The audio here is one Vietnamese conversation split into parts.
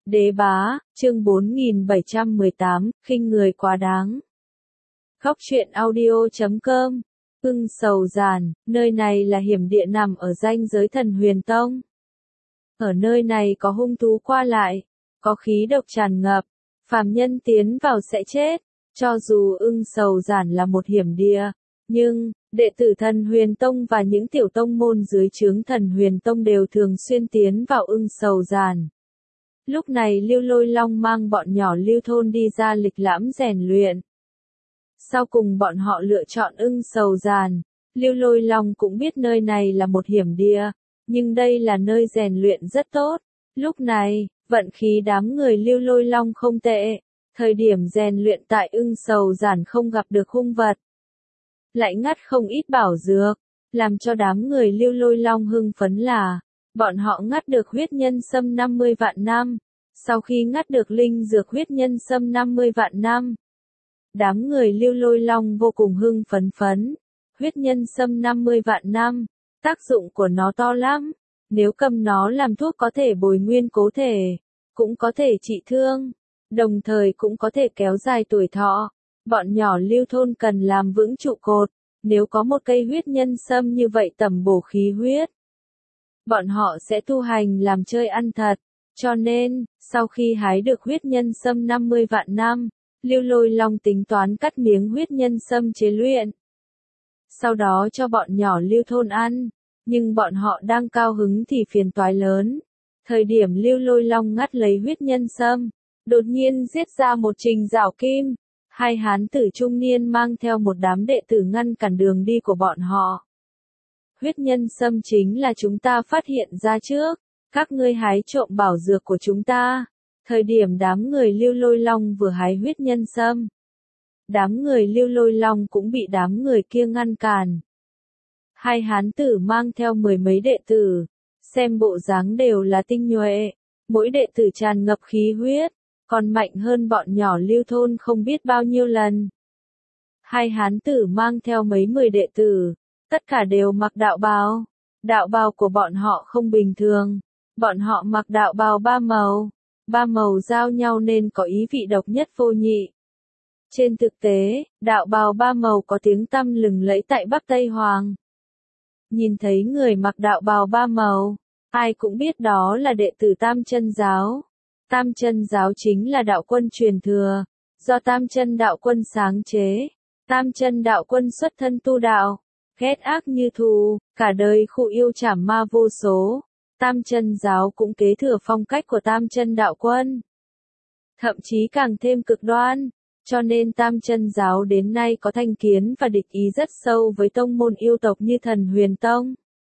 Đế bá, chương 4718, khinh người quá đáng. Góc truyện audio.com. Ưng Sầu Giản, nơi này là hiểm địa nằm ở ranh giới Thần Huyền Tông. Ở nơi này có hung thú qua lại, có khí độc tràn ngập, phàm nhân tiến vào sẽ chết. Cho dù Ưng Sầu Giản là một hiểm địa, nhưng đệ tử Thần Huyền Tông và những tiểu tông môn dưới trướng Thần Huyền Tông đều thường xuyên tiến vào Ưng Sầu Giản. Lúc này Lưu Lôi Long mang bọn nhỏ Lưu thôn đi ra lịch lãm rèn luyện. Sau cùng bọn họ lựa chọn Ưng Sầu Giản. Lưu Lôi Long cũng biết nơi này là một hiểm địa, nhưng đây là nơi rèn luyện rất tốt. Lúc này, vận khí đám người Lưu Lôi Long không tệ. Thời điểm rèn luyện tại Ưng Sầu Giản không gặp được hung vật, lại ngắt không ít bảo dược. Làm cho đám người Lưu Lôi Long hưng phấn là bọn họ ngắt được huyết nhân sâm 50 vạn năm. Sau khi ngắt được linh dược huyết nhân sâm 50 vạn năm, đám người Lưu Lôi Long vô cùng hưng phấn. Huyết nhân sâm 50 vạn năm, tác dụng của nó to lắm. Nếu cầm nó làm thuốc có thể bồi nguyên cố thể, cũng có thể trị thương, đồng thời cũng có thể kéo dài tuổi thọ. Bọn nhỏ Lưu thôn cần làm vững trụ cột, nếu có một cây huyết nhân sâm như vậy tầm bổ khí huyết, bọn họ sẽ tu hành làm chơi ăn thật. Cho nên, sau khi hái được huyết nhân sâm 50 vạn năm, Lưu Lôi Long tính toán cắt miếng huyết nhân sâm chế luyện. Sau đó cho bọn nhỏ Lưu thôn ăn, nhưng bọn họ đang cao hứng thì phiền toái lớn. Thời điểm Lưu Lôi Long ngắt lấy huyết nhân sâm, đột nhiên giết ra một Trình Giảo Kim. Hai hán tử trung niên mang theo một đám đệ tử ngăn cản đường đi của bọn họ. Huyết nhân sâm chính là chúng ta phát hiện ra trước. Các ngươi hái trộm bảo dược của chúng ta. Thời điểm đám người Lưu Lôi Long vừa hái huyết nhân sâm, đám người Lưu Lôi Long cũng bị đám người kia ngăn cản. Hai hán tử mang theo mười mấy đệ tử, xem bộ dáng đều là tinh nhuệ, mỗi đệ tử tràn ngập khí huyết, còn mạnh hơn bọn nhỏ Lưu thôn không biết bao nhiêu lần. Hai hán tử mang theo mấy mười đệ tử, tất cả đều mặc đạo bào của bọn họ không bình thường. Bọn họ mặc đạo bào ba màu giao nhau nên có ý vị độc nhất vô nhị. Trên thực tế, đạo bào ba màu có tiếng tăm lừng lẫy tại Bắc Tây Hoàng. Nhìn thấy người mặc đạo bào ba màu, ai cũng biết đó là đệ tử Tam Chân Giáo. Tam Chân Giáo chính là đạo quân truyền thừa, do Tam Chân đạo quân sáng chế. Tam Chân đạo quân xuất thân tu đạo, ghét ác như thù, cả đời khu yêu trảm ma vô số. Tam Chân Giáo cũng kế thừa phong cách của Tam Chân đạo quân, thậm chí càng thêm cực đoan, cho nên Tam Chân Giáo đến nay có thành kiến và địch ý rất sâu với tông môn yêu tộc như Thần Huyền Tông.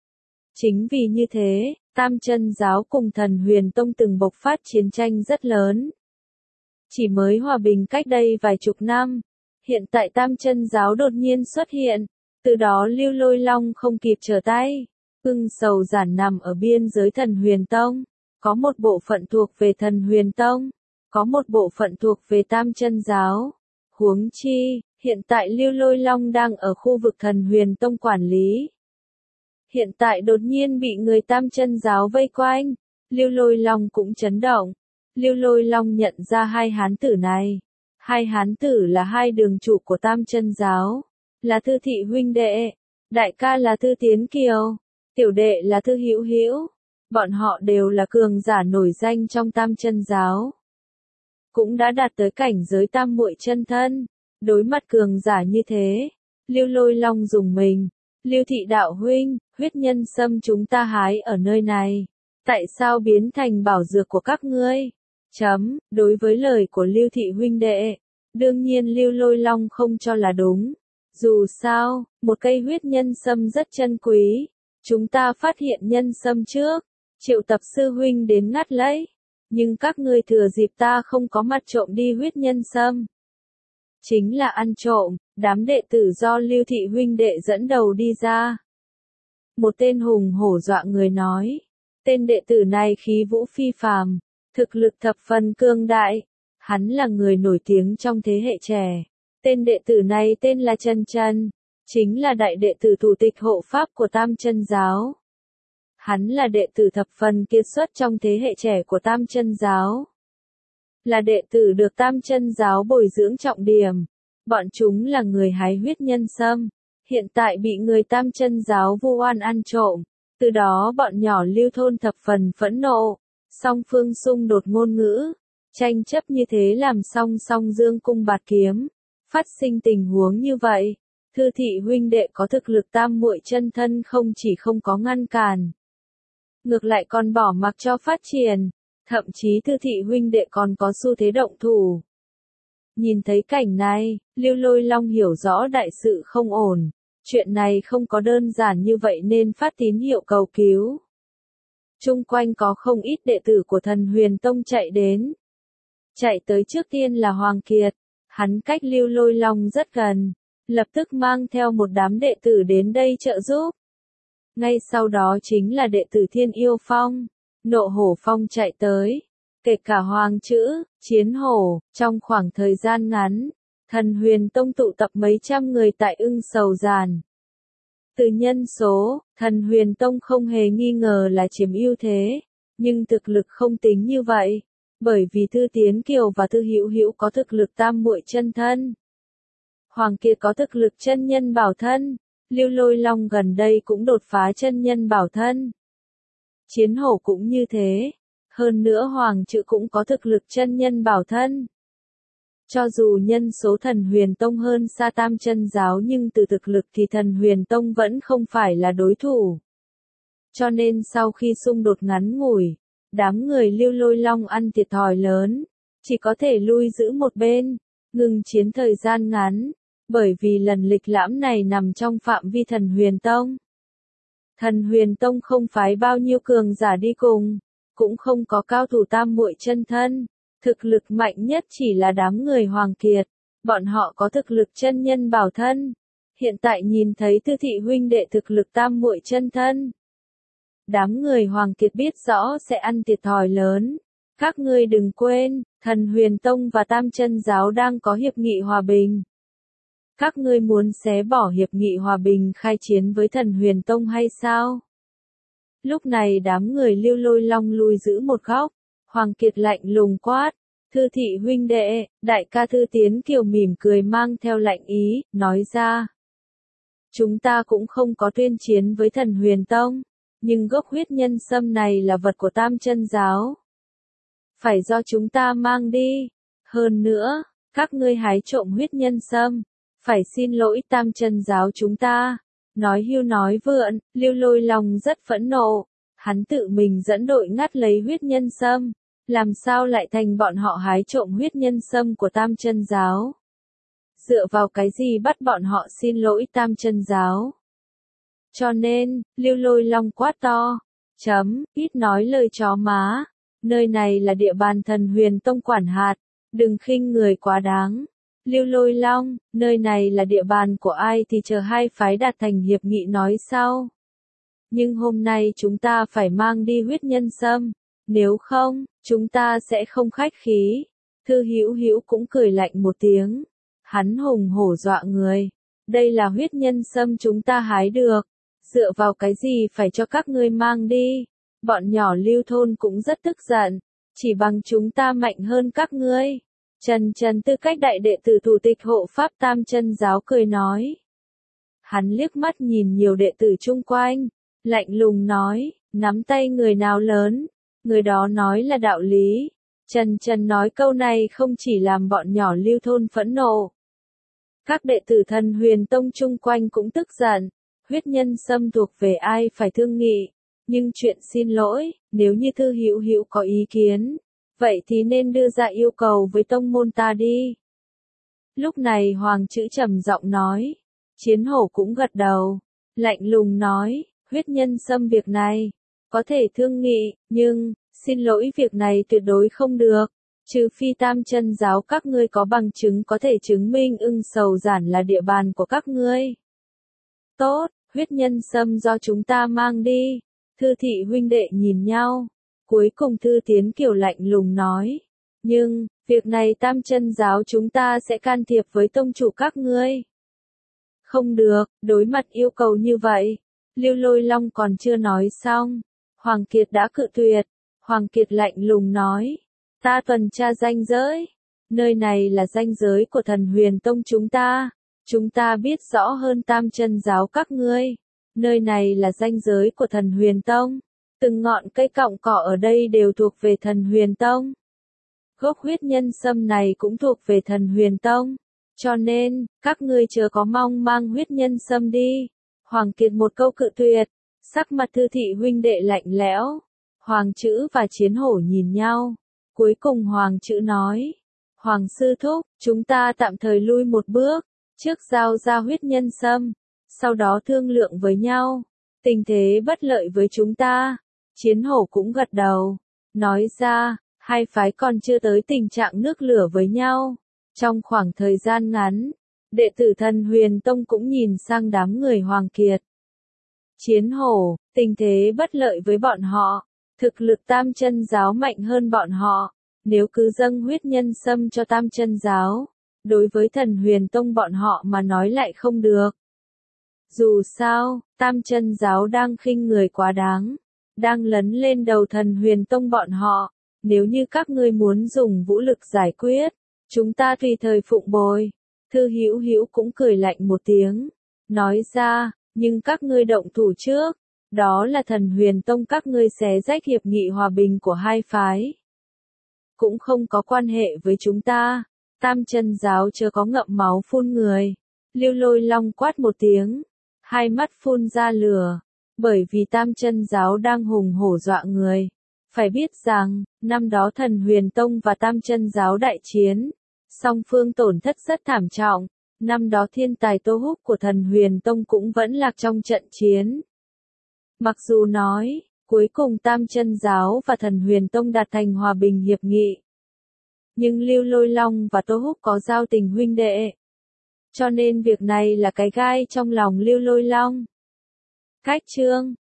Chính vì như thế, Tam Chân Giáo cùng Thần Huyền Tông từng bộc phát chiến tranh rất lớn. Chỉ mới hòa bình cách đây vài chục năm, hiện tại Tam Chân Giáo đột nhiên xuất hiện, từ đó Lưu Lôi Long không kịp trở tay. Ưng Sầu Giản nằm ở biên giới Thần Huyền Tông, có một bộ phận thuộc về Thần Huyền Tông, có một bộ phận thuộc về Tam Chân Giáo. Huống chi, hiện tại Lưu Lôi Long đang ở khu vực Thần Huyền Tông quản lý. Hiện tại đột nhiên bị người Tam Chân Giáo vây quanh, Lưu Lôi Long cũng chấn động. Lưu Lôi Long nhận ra hai hán tử này. Hai hán tử là hai đường chủ của Tam Chân Giáo, là Thư Thị huynh đệ, đại ca là Thư Tiến Kiều, tiểu đệ là Thư Hữu Hữu. Bọn họ đều là cường giả nổi danh trong Tam Chân Giáo, cũng đã đạt tới cảnh giới tam muội chân thân. Đối mặt cường giả như thế, Lưu Lôi Long dùng mình. Lưu Thị đạo huynh, huyết nhân sâm chúng ta hái ở nơi này, tại sao biến thành bảo dược của các ngươi? Đối với lời của Lưu Thị huynh đệ, đương nhiên Lưu Lôi Long không cho là đúng. Dù sao, một cây huyết nhân sâm rất chân quý. Chúng ta phát hiện nhân sâm trước, triệu tập sư huynh đến ngắt lấy. Nhưng các ngươi thừa dịp ta không có mặt trộm đi huyết nhân sâm. Chính là ăn trộm. Đám đệ tử do Lưu Thị huynh đệ dẫn đầu đi ra. Một tên hùng hổ dọa người nói. Tên đệ tử này khí vũ phi phàm, thực lực thập phần cương đại. Hắn là người nổi tiếng trong thế hệ trẻ. Tên đệ tử này tên là Chân Chân, chính là đại đệ tử thủ tịch hộ pháp của Tam Chân Giáo. Hắn là đệ tử thập phần kiệt xuất trong thế hệ trẻ của Tam Chân Giáo. là đệ tử được Tam Chân giáo bồi dưỡng trọng điểm. Bọn chúng là người hái huyết nhân sâm, hiện tại bị người Tam Chân giáo vu oan ăn trộm, từ đó bọn nhỏ Lưu thôn thập phần phẫn nộ, song phương xung đột ngôn ngữ, tranh chấp như thế làm song dương cung bạt kiếm, phát sinh tình huống như vậy. Thư thị huynh đệ có thực lực tam muội chân thân không chỉ không có ngăn cản, ngược lại còn bỏ mặc cho phát triển, thậm chí Thư thị huynh đệ còn có xu thế động thủ. Nhìn thấy cảnh này, Lưu Lôi Long hiểu rõ đại sự không ổn, chuyện này không có đơn giản như vậy nên phát tín hiệu cầu cứu. Chung quanh có không ít đệ tử của Thần Huyền Tông chạy đến. Chạy tới trước tiên là Hoàng Kiệt, hắn cách Lưu Lôi Long rất gần, lập tức mang theo một đám đệ tử đến đây trợ giúp. Ngay sau đó chính là đệ tử Thiên Yêu Phong, Nộ Hổ Phong chạy tới, kể cả Hoàng Chữ, Chiến Hổ. Trong khoảng thời gian ngắn, Thần Huyền Tông tụ tập mấy trăm người tại Ưng Sầu Giàn. Từ nhân số, Thần Huyền Tông không hề nghi ngờ là chiếm ưu thế, nhưng thực lực không tính như vậy, bởi vì Thư Tiến Kiều và Thư Hữu Hữu có thực lực tam muội chân thân. Hoàng Kiệt có thực lực chân nhân bảo thân, Lưu Lôi Long gần đây cũng đột phá chân nhân bảo thân. Chiến Hổ cũng như thế, hơn nữa Hoàng Chữ cũng có thực lực chân nhân bảo thân. Cho dù nhân số Thần Huyền Tông hơn xa Tam Chân giáo nhưng từ thực lực thì Thần Huyền Tông vẫn không phải là đối thủ. Cho nên sau khi xung đột ngắn ngủi, đám người Lưu Lôi Long ăn thiệt thòi lớn, chỉ có thể lui giữ một bên, ngừng chiến thời gian ngắn, bởi vì lần lịch lãm này nằm trong phạm vi Thần Huyền Tông. Thần Huyền Tông không phái bao nhiêu cường giả đi cùng, cũng không có cao thủ tam muội chân thân, thực lực mạnh nhất chỉ là đám người Hoàng Kiệt, bọn họ có thực lực chân nhân bảo thân. Hiện tại nhìn thấy Thư thị huynh đệ thực lực tam muội chân thân, đám người Hoàng Kiệt biết rõ sẽ ăn thiệt thòi lớn. Các ngươi đừng quên, Thần Huyền Tông và Tam Chân giáo đang có hiệp nghị hòa bình. Các ngươi muốn xé bỏ hiệp nghị hòa bình khai chiến với Thần Huyền Tông hay sao? Lúc này đám người Lưu Lôi Long lui giữ một góc, Hoàng Kiệt lạnh lùng quát, Thư thị huynh đệ, đại ca Thư Tiến Kiều mỉm cười mang theo lạnh ý, nói ra. Chúng ta cũng không có tuyên chiến với Thần Huyền Tông, nhưng gốc huyết nhân sâm này là vật của Tam Chân giáo. Phải do chúng ta mang đi. Hơn nữa, các ngươi hái trộm huyết nhân sâm, phải xin lỗi Tam Chân giáo chúng ta. Nói hưu nói vượn, Lưu Lôi Long rất phẫn nộ, hắn tự mình dẫn đội ngắt lấy huyết nhân sâm, làm sao lại thành bọn họ hái trộm huyết nhân sâm của Tam Chân giáo? Dựa vào cái gì bắt bọn họ xin lỗi Tam Chân giáo? Cho nên, Lưu Lôi Long quát to, ít nói lời chó má, nơi này là địa bàn Thần Huyền Tông quản hạt, đừng khinh người quá đáng. Lưu Lôi Long, nơi này là địa bàn của ai thì chờ hai phái đạt thành hiệp nghị nói sau. Nhưng hôm nay chúng ta phải mang đi huyết nhân sâm, nếu không, chúng ta sẽ không khách khí. Thư Hữu Hữu cũng cười lạnh một tiếng, hắn hùng hổ dọa người. Đây là huyết nhân sâm chúng ta hái được, dựa vào cái gì phải cho các ngươi mang đi? Bọn nhỏ Lưu thôn cũng rất tức giận, chỉ bằng chúng ta mạnh hơn các ngươi. Trần tư cách đại đệ tử thủ tịch hộ pháp Tam Chân giáo cười nói. Hắn liếc mắt nhìn nhiều đệ tử chung quanh, lạnh lùng nói, nắm tay người nào lớn, người đó nói là đạo lý. Trần nói câu này không chỉ làm bọn nhỏ Lưu thôn phẫn nộ. Các đệ tử Thần Huyền Tông chung quanh cũng tức giận, huyết nhân sâm thuộc về ai phải thương nghị, nhưng chuyện xin lỗi, nếu như Thư Hữu Hữu có ý kiến, vậy thì nên đưa ra yêu cầu với tông môn ta đi. Lúc này Hoàng Chữ trầm giọng nói, Chiến Hổ cũng gật đầu, lạnh lùng nói, huyết nhân sâm việc này, có thể thương nghị, nhưng, xin lỗi việc này tuyệt đối không được, trừ phi Tam Chân giáo các ngươi có bằng chứng có thể chứng minh Ưng Sầu Giản là địa bàn của các ngươi. Tốt, huyết nhân sâm do chúng ta mang đi. Thư thị huynh đệ nhìn nhau. Cuối cùng Thư Tiến Kiều lạnh lùng nói. Nhưng, việc này Tam Chân giáo chúng ta sẽ can thiệp với tông chủ các ngươi. Không được, đối mặt yêu cầu như vậy. Lưu Lôi Long còn chưa nói xong. Hoàng Kiệt đã cự tuyệt. Hoàng Kiệt lạnh lùng nói. Ta tuần tra ranh giới. Nơi này là ranh giới của Thần Huyền Tông chúng ta. Chúng ta biết rõ hơn Tam Chân Giáo các ngươi. Nơi này là ranh giới của Thần Huyền Tông. Từng ngọn cây cọng cỏ ở đây đều thuộc về Thần Huyền Tông. Gốc huyết nhân sâm này cũng thuộc về Thần Huyền Tông. Cho nên, các ngươi chớ có mong mang huyết nhân sâm đi. Hoàng Kiệt một câu cự tuyệt. Sắc mặt Thư thị huynh đệ lạnh lẽo. Hoàng Chữ và Chiến Hổ nhìn nhau. Cuối cùng Hoàng Chữ nói. Hoàng sư thúc, chúng ta tạm thời lui một bước. Trước giao ra huyết nhân sâm. Sau đó thương lượng với nhau. Tình thế bất lợi với chúng ta. Chiến Hổ cũng gật đầu. Nói ra, hai phái còn chưa tới tình trạng nước lửa với nhau. Trong khoảng thời gian ngắn, đệ tử Thần Huyền Tông cũng nhìn sang đám người Hoàng Kiệt. Chiến Hổ, tình thế bất lợi với bọn họ. Thực lực Tam Chân Giáo mạnh hơn bọn họ. Nếu cứ dâng huyết nhân sâm cho Tam Chân Giáo, đối với Thần Huyền Tông bọn họ mà nói lại không được. Dù sao, Tam Chân Giáo đang khinh người quá đáng, đang lấn lên đầu Thần Huyền Tông bọn họ. Nếu như các ngươi muốn dùng vũ lực giải quyết, chúng ta tùy thời phụng bồi. Thư Hữu Hữu cũng cười lạnh một tiếng, nói ra, nhưng các ngươi động thủ trước, đó là Thần Huyền Tông các ngươi xé rách hiệp nghị hòa bình của hai phái. Cũng không có quan hệ với chúng ta. Tam Chân Giáo chớ có ngậm máu phun người. Lưu Lôi Long quát một tiếng, hai mắt phun ra lửa, bởi vì Tam Chân Giáo đang hùng hổ dọa người. Phải biết rằng, năm đó Thần Huyền Tông và Tam Chân Giáo đại chiến, song phương tổn thất rất thảm trọng. Năm đó thiên tài Tô Húc của Thần Huyền Tông cũng vẫn lạc trong trận chiến. Mặc dù nói, cuối cùng Tam Chân Giáo và Thần Huyền Tông đạt thành hòa bình hiệp nghị, nhưng Lưu Lôi Long và Tô Húc có giao tình huynh đệ. Cho nên việc này là cái gai trong lòng Lưu Lôi Long. Cách chương